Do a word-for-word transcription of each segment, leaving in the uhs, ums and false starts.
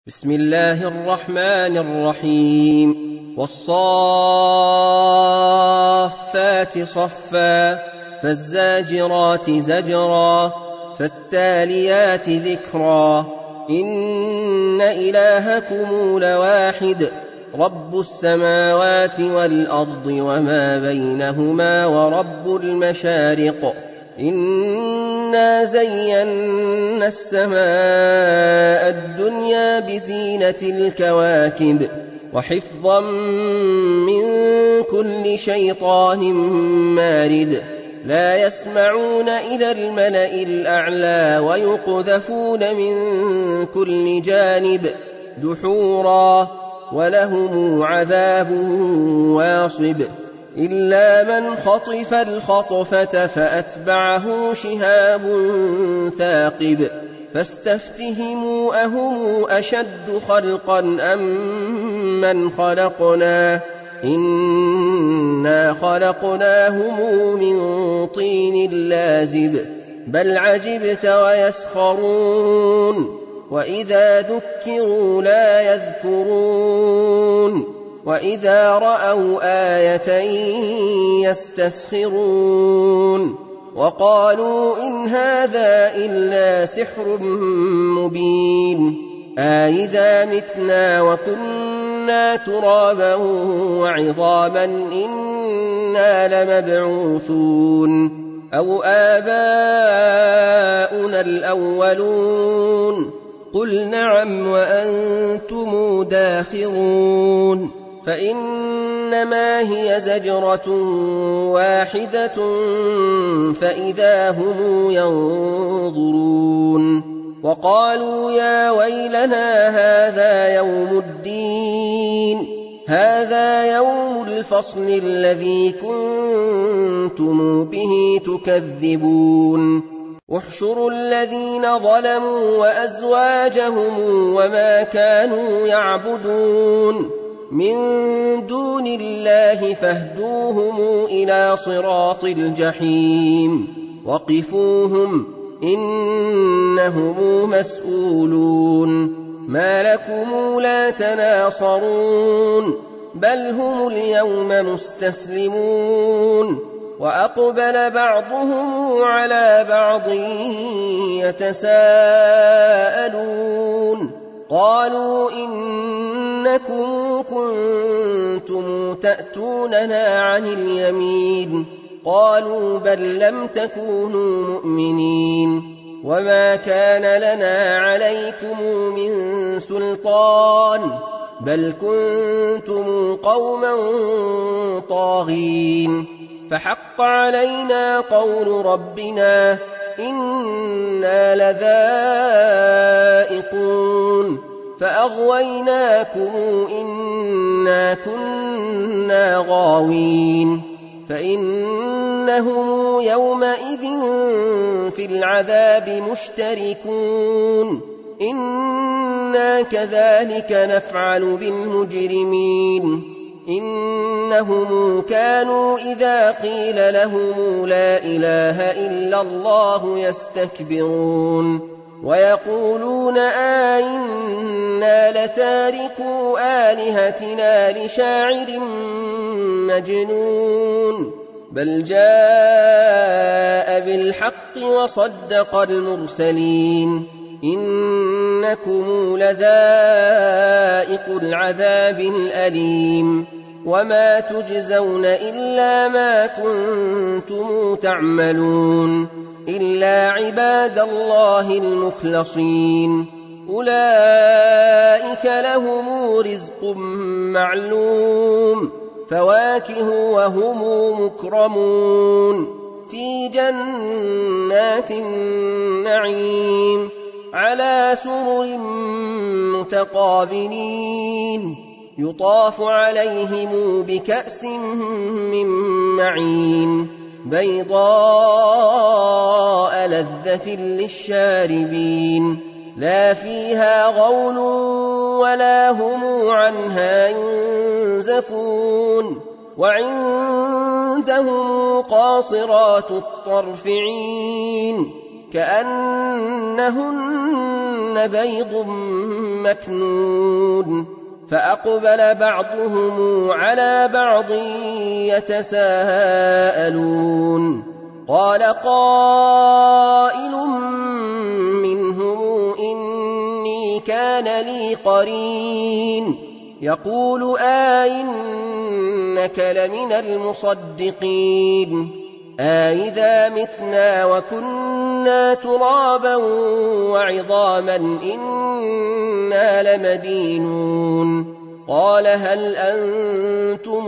بسم الله الرحمن الرحيم والصافات صفا فالزاجرات زجرا فالتاليات ذكرا إن إلهكم لواحد رب السماوات والأرض وما بينهما ورب المشارق إنا زينا السماء الدنيا بزينة الكواكب وحفظا من كل شيطان مارد لا يسمعون إلى الملأ الأعلى ويقذفون من كل جانب دحورا ولهم عذاب واصب إلا من خطف الخطفة فأتبعه شهاب ثاقب فاستفتهموا أهم أشد خلقا أم من خلقنا إنا خلقناهم من طين لازب بل عجبت ويسخرون وإذا ذكروا لا يذكرون وإذا رأوا آية يستسخرون وقالوا إن هذا إلا سحر مبين أإذا متنا وكنا ترابا وعظاما إنا لمبعوثون أو آباؤنا الأولون قل نعم وأنتم داخرون فإنما هي زجرة واحدة فإذا هم ينظرون وقالوا يا ويلنا هذا يوم الدين هذا يوم الفصل الذي كنتم به تكذبون احشروا الذين ظلموا وأزواجهم وما كانوا يعبدون من دون الله فاهدوهم إلى صراط الجحيم وقفوهم إنهم مسؤولون ما لكم لا تناصرون بل هم اليوم مستسلمون وأقبل بعضهم على بعض يتساءلون قالوا إنكم كنتم تأتوننا عن اليمين قالوا بل لم تكونوا مؤمنين وما كان لنا عليكم من سلطان بل كنتم قوما طاغين فحق علينا قول ربنا إنا لذائقون فأغويناكم إنا كنا غاوين فإنهم يومئذ في العذاب مشتركون إنا كذلك نفعل بالمجرمين إنهم كانوا إذا قيل لهم لا إله إلا الله يستكبرون ويقولون آئنا لتاركو آلهتنا لشاعر مجنون بل جاء بالحق وصدق المرسلين إنكم لذائق العذاب الأليم وما تجزون إلا ما كنتم تعملون إلا عباد الله المخلصين أولئك لهم رزق معلوم فواكه وهم مكرمون في جنات النعيم على سرر متقابلين يطاف عليهم بكأس من معين بيضاء لذة للشاربين لا فيها غول ولا هم عنها ينزفون وعندهم قاصرات الطرف عين كأنهن بيض مكنون فأقبل بعضهم على بعض يتساءلون قال قائل منهم إني كان لي قرين يقول آئنك لمن المصدقين آئذا متنا وكنا ترابا وعظاما إنا لمدينون قال هل أنتم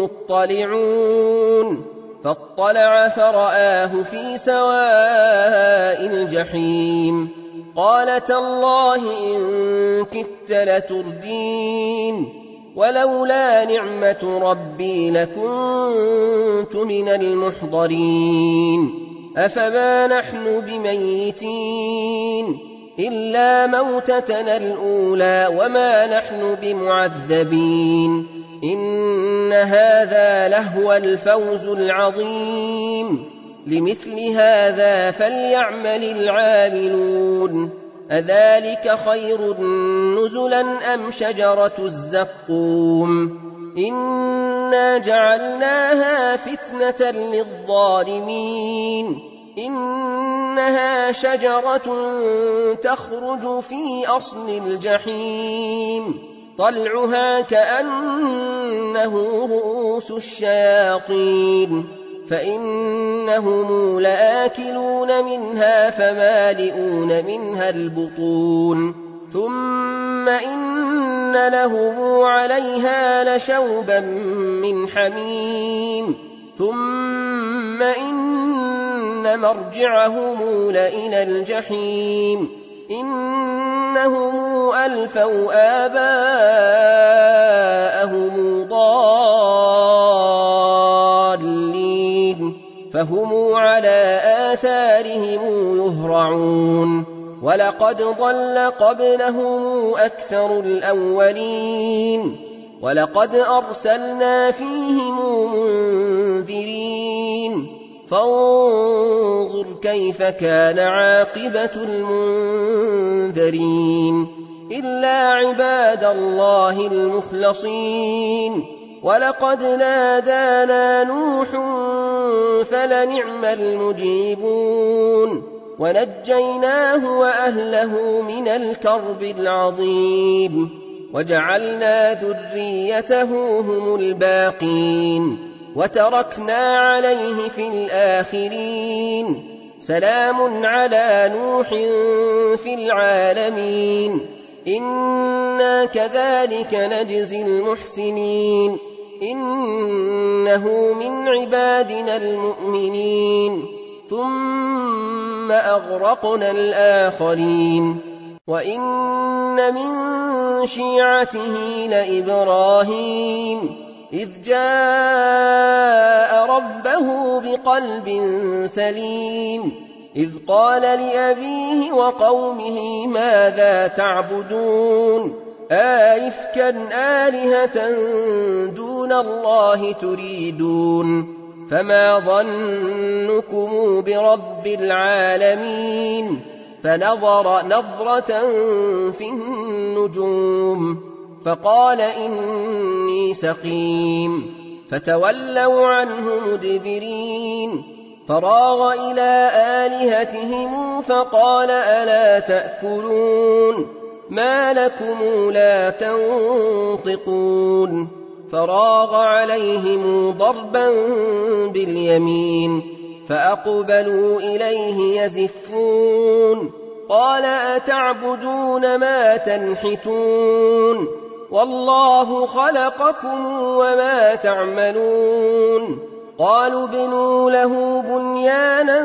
مطلعون فاطلع فرآه في سواء الجحيم قال تالله إن كدت لتردين ولولا نعمة ربي لكنت من المحضرين أفما نحن بميتين إلا موتتنا الأولى وما نحن بمعذبين إن هذا لهو الفوز العظيم لمثل هذا فليعمل العاملون أذلك خير نزلا أم شجرة الزقوم إنا جعلناها فتنة للظالمين إنها شجرة تخرج في أصل الجحيم طلعها كأنه رؤوس الشياطين فإنهم لآكلون منها فمالئون منها البطون ثم إن لهم عليها لشوبا من حميم ثم إن مرجعهم لإلى الجحيم إنهم ألفوا آباءهم ضالين فهم على آثارهم يهرعون ولقد ضل قبلهم أكثر الأولين ولقد أرسلنا فيهم منذرين فانظر كيف كان عاقبة المنذرين إلا عباد الله المخلصين ولقد نادانا نوح فلنعم المجيبون ونجيناه وأهله من الكرب العظيم وجعلنا ذريته هم الباقين وتركنا عليه في الآخرين سلام على نوح في العالمين إنا كذلك نجزي المحسنين إنه من عبادنا المؤمنين ثم أغرقنا الآخرين وإن من شيعته لإبراهيم إذ جاء ربه بقلب سليم إذ قال لأبيه وقومه ماذا تعبدون آئفكا آلهة دون الله تريدون فما ظنكم برب العالمين فنظر نظرة في النجوم فقال إني سقيم فتولوا عنه مدبرين فراغ إلى آلهتهم فقال ألا تأكلون ما لكم لا تنطقون فراغ عليهم ضربا باليمين فأقبلوا إليه يزفون قال أتعبدون ما تنحتون والله خلقكم وما تعملون قالوا ابنوا له بنيانا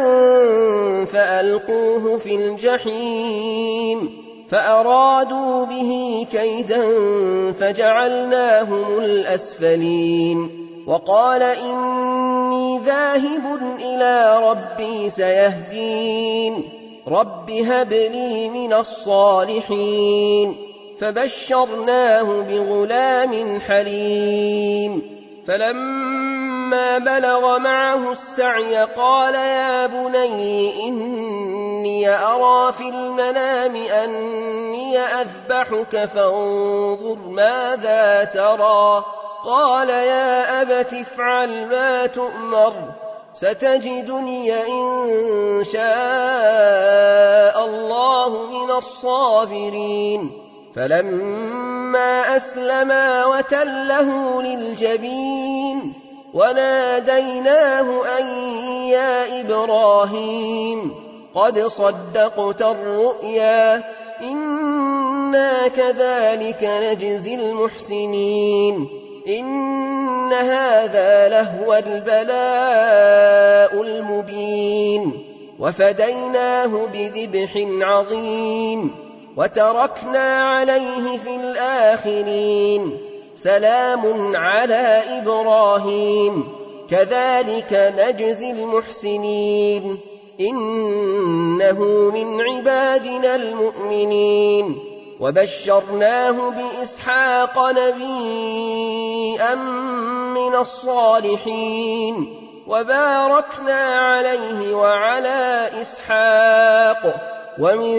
فألقوه في الجحيم فأرادوا به كيدا فجعلناهم الأسفلين وقال إني ذاهب إلى ربي سيهدين رب هب لي من الصالحين فبشرناه بغلام حليم فلما فلما بلغ معه السعي قال يا بني إني أرى في المنام أني أذبحك فانظر ماذا ترى. قال يا أبت افعل ما تؤمر ستجدني إن شاء الله من الصابرين. فلما أسلما وتله للجبين وناديناه أن يا إبراهيم قد صدقت الرؤيا إنا كذلك نجزي المحسنين إن هذا لهو البلاء المبين. وفديناه بذبح عظيم وتركنا عليه في الآخرين سلام على إبراهيم كذلك نجزي المحسنين إنه من عبادنا المؤمنين. وبشرناه بإسحاق نبيا من الصالحين وباركنا عليه وعلى إسحاق ومن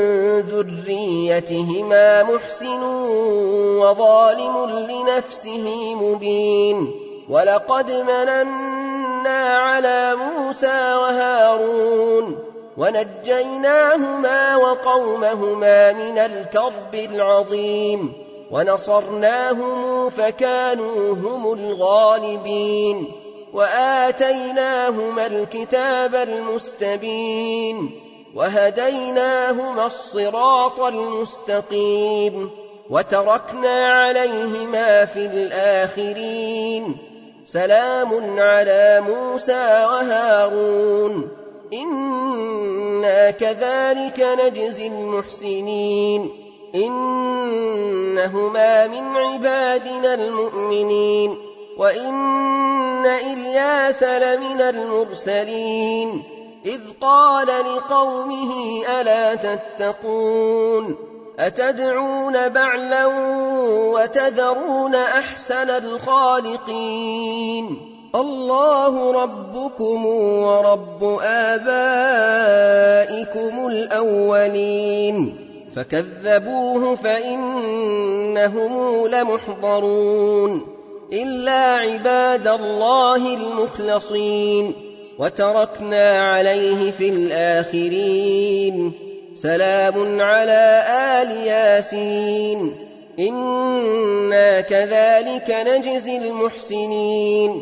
ذريتهما محسن وظالم لنفسه مبين. ولقد مننا على موسى وهارون ونجيناهما وقومهما من الكرب العظيم ونصرناهم فكانوا هم الغالبين. وآتيناهما الكتاب المستبين وهديناهما الصراط المستقيم وتركنا عليهما في الآخرين سلام على موسى وهارون إنا كذلك نجزي المحسنين إنهما من عبادنا المؤمنين. وإن إلياس لمن المرسلين إذ قال لقومه ألا تتقون أتدعون بعلا وتذرون أحسن الخالقين الله ربكم ورب آبائكم الأولين. فكذبوه فإنهم لمحضرون إلا عباد الله المخلصين. وتركنا عليه في الآخرين سلام على آل ياسين إنا كذلك نجزي المحسنين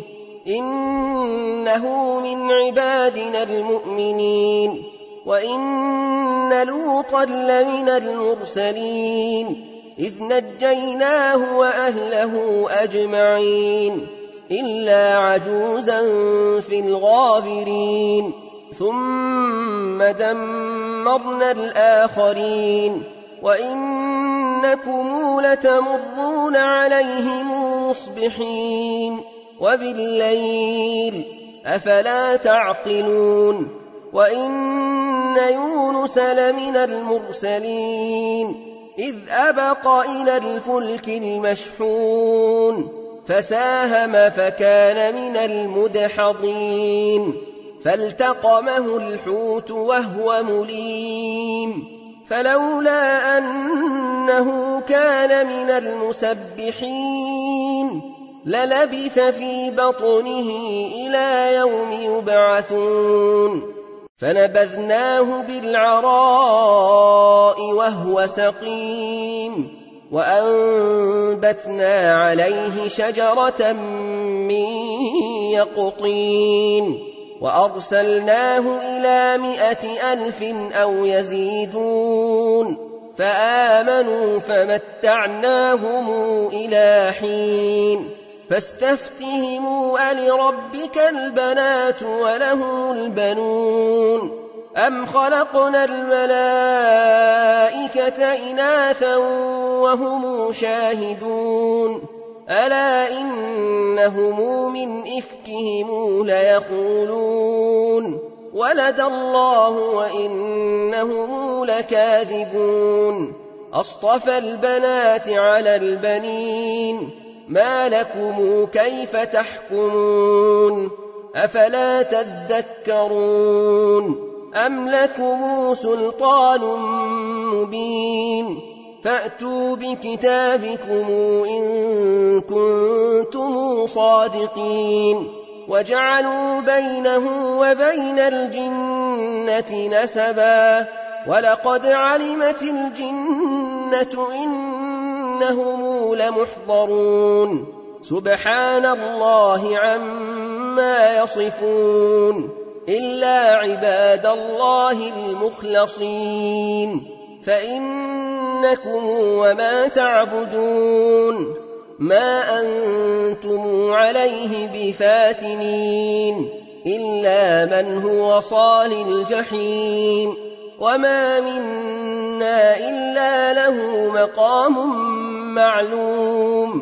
إنه من عبادنا المؤمنين. وإن لوطا لمن المرسلين إذ نجيناه وأهله أجمعين إلا عجوزا في الغابرين ثم دمرنا الآخرين. وإنكم لتمرون عليهم مصبحين وبالليل أفلا تعقلون. وإن يونس لمن المرسلين إذ أبق إلى الفلك المشحون فساهم فكان من المدحضين فالتقمه الحوت وهو مليم فلولا أنه كان من المسبحين للبث في بطنه إلى يوم يبعثون. فنبذناه بالعراء وهو سقيم وأنبتنا عليه شجرة من يقطين وأرسلناه إلى مائة ألف أو يزيدون فآمنوا فمتعناهم إلى حين. فاستفتهموا ألربك البنات ولهم البنون أم خلقنا الملائكة إناثا وهم شاهدون ألا إنهم من إفكهم ليقولون ولد الله وإنهم لكاذبون أصطفى البنات على البنين ما لكم كيف تحكمون أفلا تذكرون أم لكم سلطان مبين فأتوا بكتابكم إن كنتم صادقين وجعلوا بينه وبين الجنة نسبا ولقد علمت الجنة إنهم لمحضرون سبحان الله عما يصفون إلا عباد الله المخلصين فإنكم وما تعبدون ما أنتم عليه بفاتنين إلا من هو صال الجحيم وما منا إلا له مقام معلوم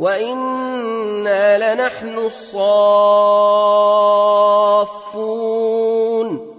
وإنا لنحن الصافون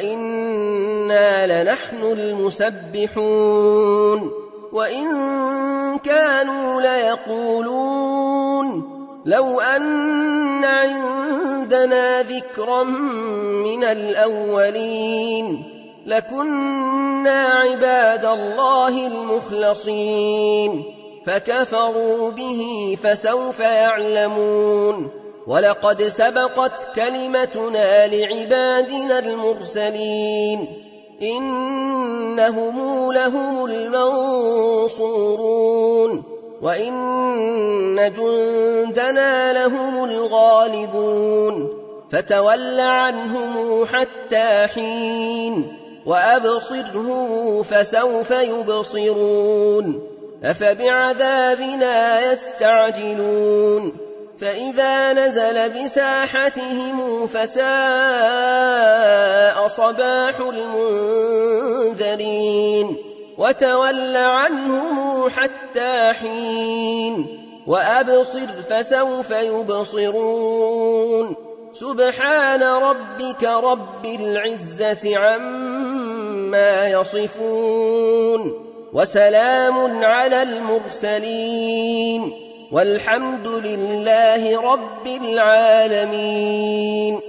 وإنا لنحن المسبحون وإن كانوا ليقولون لو أن عندنا ذكرا من الأولين لكنا عباد الله المخلصين فكفروا به فسوف يعلمون ولقد سبقت كلمتنا لعبادنا المرسلين إنهم لهم المنصورون وإن جندنا لهم الغالبون فتول عنهم حتى حين وأبصرهم فسوف يبصرون أفبعذابنا يستعجلون فإذا نزل بساحتهم فساء صباح المنذرين وتول عنهم حتى حين وأبصر فسوف يبصرون سبحان ربك رب العزة عما يصفون وسلام على المرسلين والحمد لله رب العالمين.